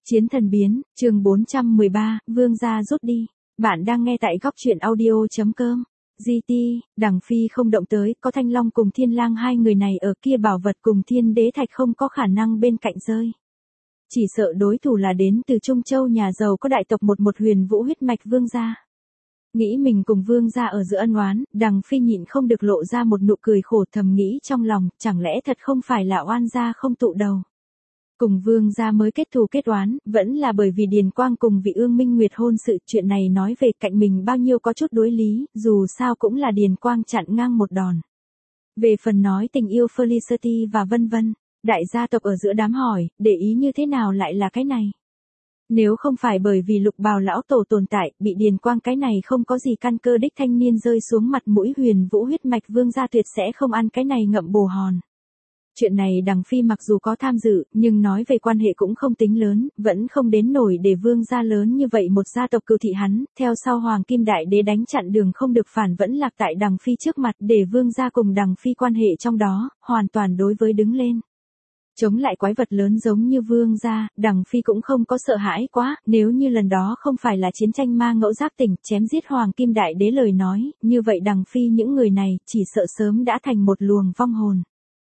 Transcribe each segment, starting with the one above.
Chiến thần biến, chương 413, vương gia rút đi. Bạn đang nghe tại góc truyện audio.com. GT, Đằng Phi không động tới, có Thanh Long cùng Thiên Lang hai người này ở kia bảo vật cùng Thiên Đế Thạch không có khả năng bên cạnh rơi. Chỉ sợ đối thủ là đến từ Trung Châu nhà giàu có đại tộc một Huyền Vũ huyết mạch vương gia. Nghĩ mình cùng vương gia ở giữa ân oán, Đằng Phi nhịn không được lộ ra một nụ cười khổ, thầm nghĩ trong lòng, chẳng lẽ thật không phải là oan gia không tụ đầu. Cùng vương gia mới kết thù kết oán, vẫn là bởi vì Điền Quang cùng vị Ương Minh Nguyệt hôn sự, chuyện này nói về cạnh mình bao nhiêu có chút đối lý, dù sao cũng là Điền Quang chặn ngang một đòn. Về phần nói tình yêu Felicity và vân vân, đại gia tộc ở giữa đám hỏi, để ý như thế nào lại là cái này. Nếu không phải bởi vì Lục Bào lão tổ tồn tại, bị Điền Quang cái này không có gì căn cơ đích thanh niên rơi xuống mặt mũi Huyền Vũ huyết mạch vương gia tuyệt sẽ không ăn cái này ngậm bồ hòn. Chuyện này Đằng Phi mặc dù có tham dự, nhưng nói về quan hệ cũng không tính lớn, vẫn không đến nổi để vương gia lớn như vậy một gia tộc cừu thị hắn, theo sau Hoàng Kim Đại Đế đánh chặn đường không được phản vẫn lạc tại Đằng Phi trước mặt để vương gia cùng Đằng Phi quan hệ trong đó, hoàn toàn đối với đứng lên. Chống lại quái vật lớn giống như vương gia, Đằng Phi cũng không có sợ hãi quá, nếu như lần đó không phải là chiến tranh ma ngẫu giác tỉnh chém giết Hoàng Kim Đại Đế lời nói, như vậy Đằng Phi những người này chỉ sợ sớm đã thành một luồng vong hồn.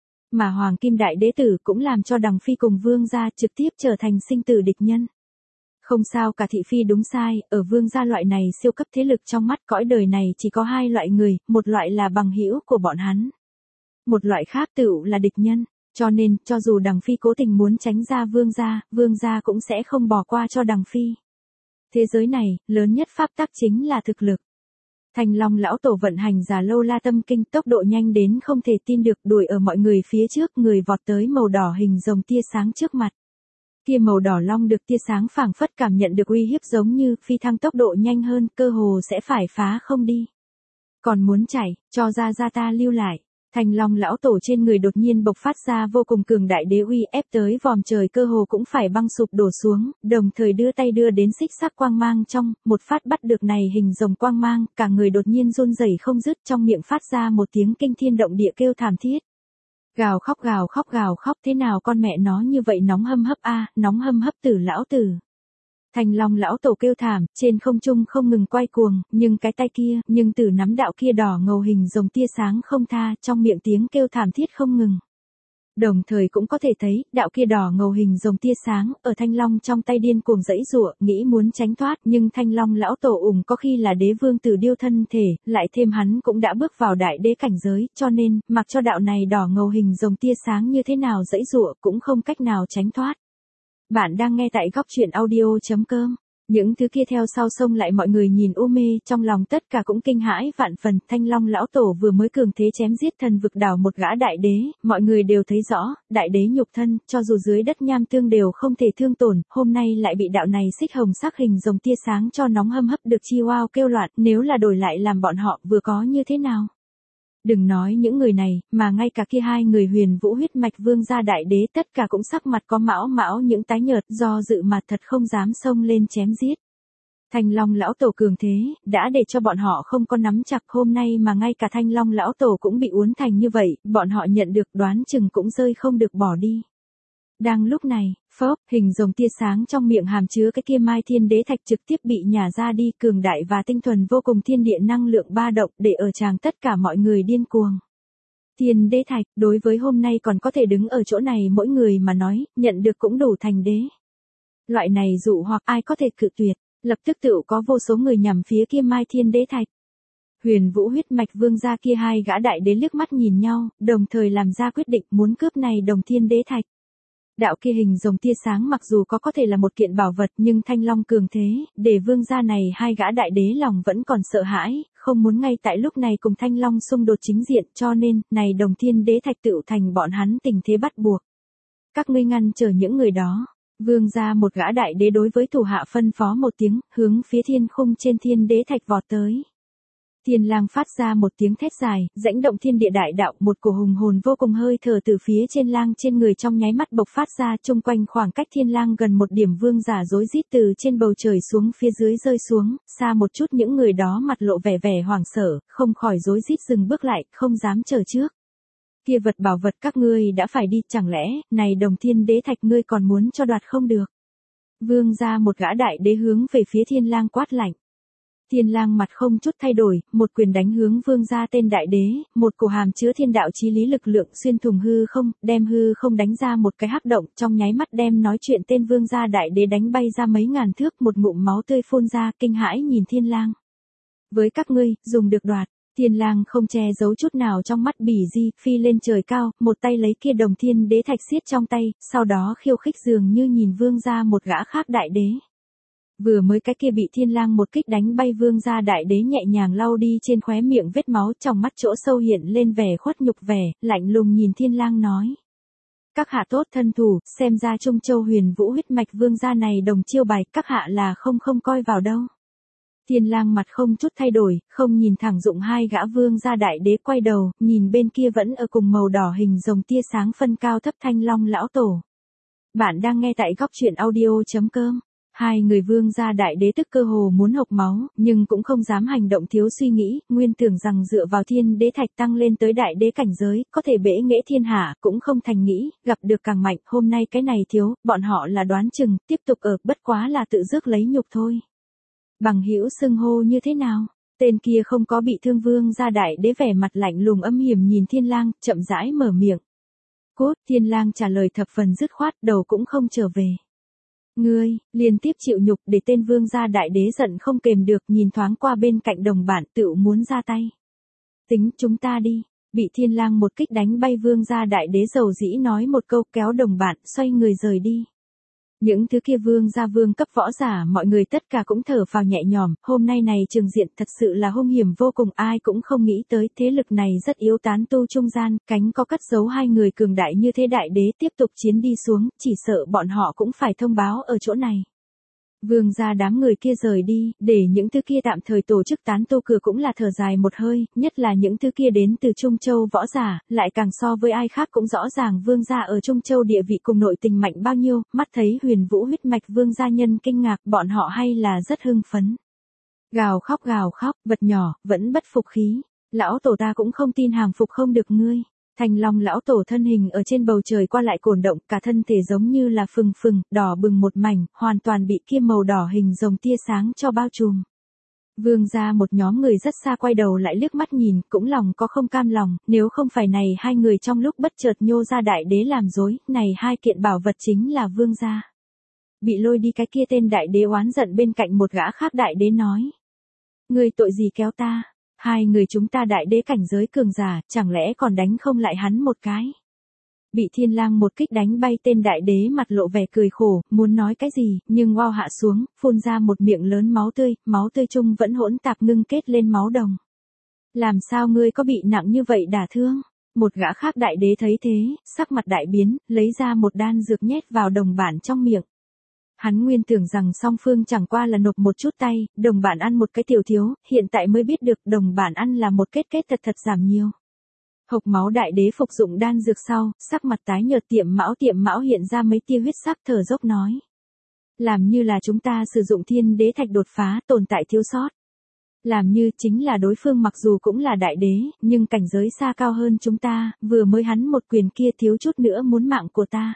Mà Hoàng Kim Đại Đế tử cũng làm cho Đằng Phi cùng vương gia trực tiếp trở thành sinh tử địch nhân. Không sao cả thị phi đúng sai, ở vương gia loại này siêu cấp thế lực trong mắt cõi đời này chỉ có hai loại người, một loại là bằng hữu của bọn hắn. Một loại khác tựu là địch nhân, cho nên, cho dù Đằng Phi cố tình muốn tránh ra vương gia cũng sẽ không bỏ qua cho Đằng Phi. Thế giới này, lớn nhất pháp tắc chính là thực lực. Thanh Long lão tổ vận hành Già Lâu La Tâm Kinh tốc độ nhanh đến không thể tin được, đuổi ở mọi người phía trước, người vọt tới màu đỏ hình rồng tia sáng trước mặt. Kia màu đỏ long được tia sáng phảng phất cảm nhận được uy hiếp giống như phi thăng tốc độ nhanh hơn, cơ hồ sẽ phải phá không đi. Còn muốn chạy, cho ra ta lưu lại. Thanh Long lão tổ trên người đột nhiên bộc phát ra vô cùng cường đại đế uy ép tới vòm trời cơ hồ cũng phải băng sụp đổ xuống, đồng thời đưa tay đưa đến xích sắc quang mang trong, một phát bắt được này hình rồng quang mang, cả người đột nhiên run rẩy không dứt, trong miệng phát ra một tiếng kinh thiên động địa kêu thảm thiết. Gào khóc, thế nào con mẹ nó như vậy nóng hâm hấp a, nóng hâm hấp tử lão tử. Thanh Long lão tổ kêu thảm, trên không trung không ngừng quay cuồng, nhưng cái tay kia, nhưng tử nắm đạo kia đỏ ngầu hình rồng tia sáng không tha, trong miệng tiếng kêu thảm thiết không ngừng. Đồng thời cũng có thể thấy, đạo kia đỏ ngầu hình rồng tia sáng, ở Thanh Long trong tay điên cuồng giãy giụa, nghĩ muốn tránh thoát, nhưng Thanh Long lão tổ có khi là đế vương tử điêu thân thể, lại thêm hắn cũng đã bước vào đại đế cảnh giới, cho nên, mặc cho đạo này đỏ ngầu hình rồng tia sáng như thế nào giãy giụa, cũng không cách nào tránh thoát. Bạn đang nghe tại góc truyện audio.com. Những thứ kia theo sau xông lại mọi người nhìn u mê, trong lòng tất cả cũng kinh hãi vạn phần. Thanh Long lão tổ vừa mới cường thế chém giết thần vực đảo một gã đại đế, mọi người đều thấy rõ, đại đế nhục thân, cho dù dưới đất nham tương đều không thể thương tổn, hôm nay lại bị đạo này xích hồng sắc hình rồng tia sáng cho nóng hâm hấp được chi wow kêu loạn, nếu là đổi lại làm bọn họ vừa có như thế nào. Đừng nói những người này, mà ngay cả kia hai người Huyền Vũ huyết mạch vương gia đại đế tất cả cũng sắc mặt có mão những tái nhợt, do dự mà thật không dám xông lên chém giết. Thanh Long lão tổ cường thế, đã để cho bọn họ không có nắm chặt, hôm nay mà ngay cả Thanh Long lão tổ cũng bị uốn thành như vậy, bọn họ nhận được đoán chừng cũng rơi không được bỏ đi. Đang lúc này, hình rồng tia sáng trong miệng hàm chứa cái kia Mai Thiên Đế Thạch trực tiếp bị nhả ra đi, cường đại và tinh thuần vô cùng thiên địa năng lượng ba động để ở tràng tất cả mọi người điên cuồng. Thiên Đế Thạch, đối với hôm nay còn có thể đứng ở chỗ này mỗi người mà nói, nhận được cũng đủ thành đế. Loại này dụ hoặc ai có thể cự tuyệt, lập tức tự có vô số người nhằm phía kia Mai Thiên Đế Thạch. Huyền Vũ huyết mạch vương gia kia hai gã đại đế liếc mắt nhìn nhau, đồng thời làm ra quyết định muốn cướp này Đồng Thiên Đế Thạch. Đạo kia hình rồng tia sáng mặc dù có thể là một kiện bảo vật, nhưng Thanh Long cường thế, để vương gia này hai gã đại đế lòng vẫn còn sợ hãi, không muốn ngay tại lúc này cùng Thanh Long xung đột chính diện, cho nên, này Đồng Thiên Đế Thạch tựu thành bọn hắn tình thế bắt buộc. Các ngươi ngăn chờ những người đó. Vương gia một gã đại đế đối với thủ hạ phân phó một tiếng, hướng phía thiên khung trên Thiên Đế Thạch vọt tới. Thiên Lang phát ra một tiếng thét dài, rãnh động thiên địa đại đạo, một cổ hùng hồn vô cùng hơi thở từ phía trên lang trên người trong nháy mắt bộc phát ra, chung quanh khoảng cách Thiên Lang gần một điểm vương giả rối rít từ trên bầu trời xuống phía dưới rơi xuống, xa một chút những người đó mặt lộ vẻ hoảng sợ, không khỏi rối rít dừng bước lại, không dám chờ trước. Kia vật bảo vật các ngươi đã phải đi, chẳng lẽ, này Đồng Thiên Đế Thạch ngươi còn muốn cho đoạt không được? Vương gia một gã đại đế hướng về phía Thiên Lang quát lạnh. Thiên Lang mặt không chút thay đổi, một quyền đánh hướng vương gia tên đại đế, một cổ hàm chứa thiên đạo chí lý lực lượng xuyên thủng hư không, đem hư không đánh ra một cái hắc động, trong nháy mắt đem nói chuyện tên vương gia đại đế đánh bay ra mấy ngàn thước, một ngụm máu tươi phun ra, kinh hãi nhìn Thiên Lang. Với các ngươi, dùng được đoạt. Thiên Lang không che giấu chút nào trong mắt bỉ di, phi lên trời cao, một tay lấy kia đồng thiên đế thạch xiết trong tay, sau đó khiêu khích dường như nhìn vương gia một gã khác đại đế. Vừa mới cái kia bị Thiên Lang một kích đánh bay vương gia đại đế nhẹ nhàng lau đi trên khóe miệng vết máu, trong mắt chỗ sâu hiện lên vẻ khuất nhục vẻ, lạnh lùng nhìn Thiên Lang nói. Các hạ tốt thân thủ, xem ra Trung Châu Huyền Vũ huyết mạch vương gia này đồng chiêu bài, các hạ là không coi vào đâu. Thiên Lang mặt không chút thay đổi, không nhìn thẳng dụng hai gã vương gia đại đế, quay đầu, nhìn bên kia vẫn ở cùng màu đỏ hình rồng tia sáng phân cao thấp Thanh Long lão tổ. Bạn đang nghe tại góc truyện audio.com. Hai người vương gia đại đế tức cơ hồ muốn hộc máu, nhưng cũng không dám hành động thiếu suy nghĩ, nguyên tưởng rằng dựa vào thiên đế thạch tăng lên tới đại đế cảnh giới, có thể bẽ nghệ thiên hạ, cũng không thành nghĩ, gặp được càng mạnh, hôm nay cái này thiếu, bọn họ là đoán chừng, tiếp tục ở, bất quá là tự rước lấy nhục thôi. Bằng hữu xưng hô như thế nào? Tên kia không có bị thương vương gia đại đế vẻ mặt lạnh lùng âm hiểm nhìn Thiên Lang, chậm rãi mở miệng. Cốt, Thiên Lang trả lời thập phần dứt khoát, đầu cũng không trở về. Ngươi, liên tiếp chịu nhục để tên vương gia đại đế giận không kềm được, nhìn thoáng qua bên cạnh đồng bạn tự muốn ra tay. Tính chúng ta đi, bị Thiên Lang một kích đánh bay vương gia đại đế dầu dĩ nói một câu, kéo đồng bạn xoay người rời đi. Những thứ kia vương gia vương cấp võ giả mọi người tất cả cũng thở phào nhẹ nhõm, hôm nay này trường diện thật sự là hung hiểm vô cùng, ai cũng không nghĩ tới thế lực này rất yếu tán tu trung gian, cánh có cất giấu hai người cường đại như thế đại đế tiếp tục chiến đi xuống, chỉ sợ bọn họ cũng phải thông báo ở chỗ này. Vương gia đám người kia rời đi, để những thứ kia tạm thời tổ chức tán tu cửa cũng là thở dài một hơi, nhất là những thứ kia đến từ Trung Châu võ giả, lại càng so với ai khác cũng rõ ràng vương gia ở Trung Châu địa vị cùng nội tình mạnh bao nhiêu, mắt thấy Huyền Vũ huyết mạch vương gia nhân kinh ngạc, bọn họ hay là rất hưng phấn. Gào khóc, vật nhỏ, vẫn bất phục khí. Lão tổ ta cũng không tin hàng phục không được ngươi. Thanh Long lão tổ thân hình ở trên bầu trời qua lại cổn động, cả thân thể giống như là phừng phừng, đỏ bừng một mảnh, hoàn toàn bị kia màu đỏ hình rồng tia sáng cho bao trùm. Vương gia một nhóm người rất xa quay đầu lại liếc mắt nhìn, cũng lòng có không cam lòng, nếu không phải này hai người trong lúc bất chợt nhô ra đại đế làm dối, này hai kiện bảo vật chính là vương gia. Bị lôi đi cái kia tên đại đế oán giận bên cạnh một gã khác đại đế nói. Ngươi tội gì kéo ta? Hai người chúng ta đại đế cảnh giới cường giả, chẳng lẽ còn đánh không lại hắn một cái? Bị Thiên Lang một kích đánh bay tên đại đế mặt lộ vẻ cười khổ, muốn nói cái gì, nhưng wow hạ xuống, phun ra một miệng lớn máu tươi chung vẫn hỗn tạp ngưng kết lên máu đồng. Làm sao ngươi có bị nặng như vậy đả thương? Một gã khác đại đế thấy thế, sắc mặt đại biến, lấy ra một đan dược nhét vào đồng bản trong miệng. Hắn nguyên tưởng rằng song phương chẳng qua là nộp một chút tay, đồng bản ăn một cái tiểu thiếu, hiện tại mới biết được đồng bản ăn là một kết thật giảm nhiều. Hộc máu đại đế phục dụng đan dược sau, sắc mặt tái nhợt tiệm mão hiện ra mấy tia huyết sắc thở dốc nói. Làm như là chúng ta sử dụng thiên đế thạch đột phá tồn tại thiếu sót. Làm như chính là đối phương mặc dù cũng là đại đế, nhưng cảnh giới xa cao hơn chúng ta, vừa mới hắn một quyền kia thiếu chút nữa muốn mạng của ta.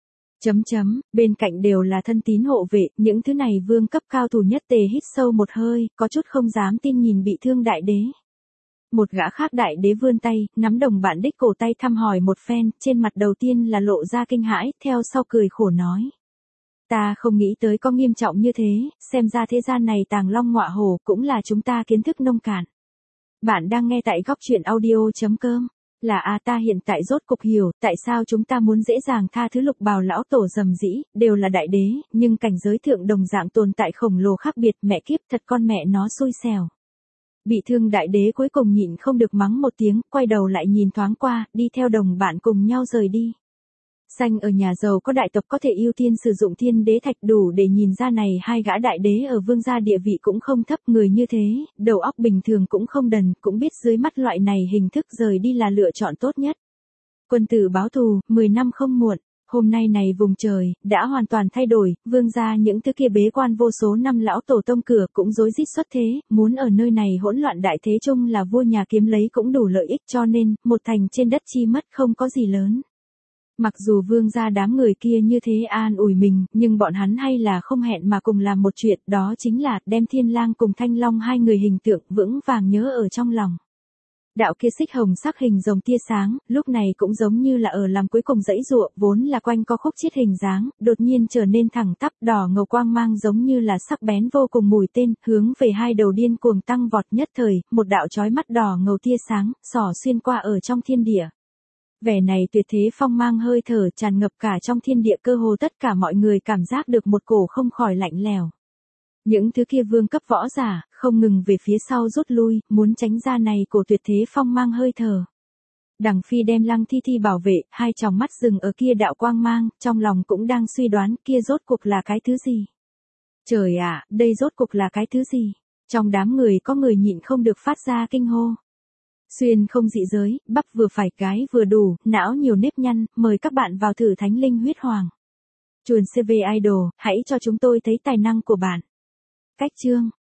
Bên cạnh đều là thân tín hộ vệ, những thứ này vương cấp cao thủ nhất tề hít sâu một hơi, có chút không dám tin nhìn bị thương đại đế. Một gã khác đại đế vươn tay, nắm đồng bạn đích cổ tay thăm hỏi một phen, trên mặt đầu tiên là lộ ra kinh hãi, theo sau cười khổ nói. Ta không nghĩ tới có nghiêm trọng như thế, xem ra thế gian này tàng long ngọa hổ cũng là chúng ta kiến thức nông cạn. Bạn đang nghe tại góc truyện audio.com. Là ta hiện tại rốt cục hiểu, tại sao chúng ta muốn dễ dàng tha thứ Lục Bào lão tổ dầm dĩ, đều là đại đế, nhưng cảnh giới thượng đồng dạng tồn tại khổng lồ khác biệt, mẹ kiếp thật con mẹ nó xui xẻo. Bị thương đại đế cuối cùng nhịn không được mắng một tiếng, quay đầu lại nhìn thoáng qua, đi theo đồng bạn cùng nhau rời đi. Xanh ở nhà giàu có đại tộc có thể ưu tiên sử dụng thiên đế thạch đủ để nhìn ra này hai gã đại đế ở vương gia địa vị cũng không thấp, người như thế, đầu óc bình thường cũng không đần, cũng biết dưới mắt loại này hình thức rời đi là lựa chọn tốt nhất. Quân tử báo thù, 10 năm không muộn. Hôm nay này vùng trời, đã hoàn toàn thay đổi, vương gia những thứ kia bế quan vô số năm lão tổ tông cửa cũng rối rít xuất thế, muốn ở nơi này hỗn loạn đại thế chung là vua nhà kiếm lấy cũng đủ lợi ích cho nên, một thành trên đất chi mất không có gì lớn. Mặc dù vương gia đám người kia như thế an ủi mình, nhưng bọn hắn hay là không hẹn mà cùng làm một chuyện, đó chính là đem Thiên Lang cùng Thanh Long hai người hình tượng vững vàng nhớ ở trong lòng. Đạo kia xích hồng sắc hình rồng tia sáng, lúc này cũng giống như là ở làm cuối cùng dãy dụa, vốn là quanh co khúc chiết hình dáng, đột nhiên trở nên thẳng tắp đỏ ngầu quang mang giống như là sắc bén vô cùng mũi tên, hướng về hai đầu điên cuồng tăng vọt nhất thời, một đạo chói mắt đỏ ngầu tia sáng, xỏ xuyên qua ở trong thiên địa. Vẻ này tuyệt thế phong mang hơi thở tràn ngập cả trong thiên địa, cơ hồ tất cả mọi người cảm giác được một cổ không khỏi lạnh lẽo. Những thứ kia vương cấp võ giả, không ngừng về phía sau rút lui, muốn tránh ra này cổ tuyệt thế phong mang hơi thở. Đằng Phi đem Lăng Thi Thi bảo vệ, hai tròng mắt dừng ở kia đạo quang mang, trong lòng cũng đang suy đoán kia rốt cuộc là cái thứ gì. Trời ạ, đây rốt cuộc là cái thứ gì? Trong đám người có người nhịn không được phát ra kinh hô. Xuyên không dị giới, bắp vừa phải cái vừa đủ, não nhiều nếp nhăn, mời các bạn vào thử Thánh Linh Huyết Hoàng. Chuồn CV Idol, hãy cho chúng tôi thấy tài năng của bạn. Cách chương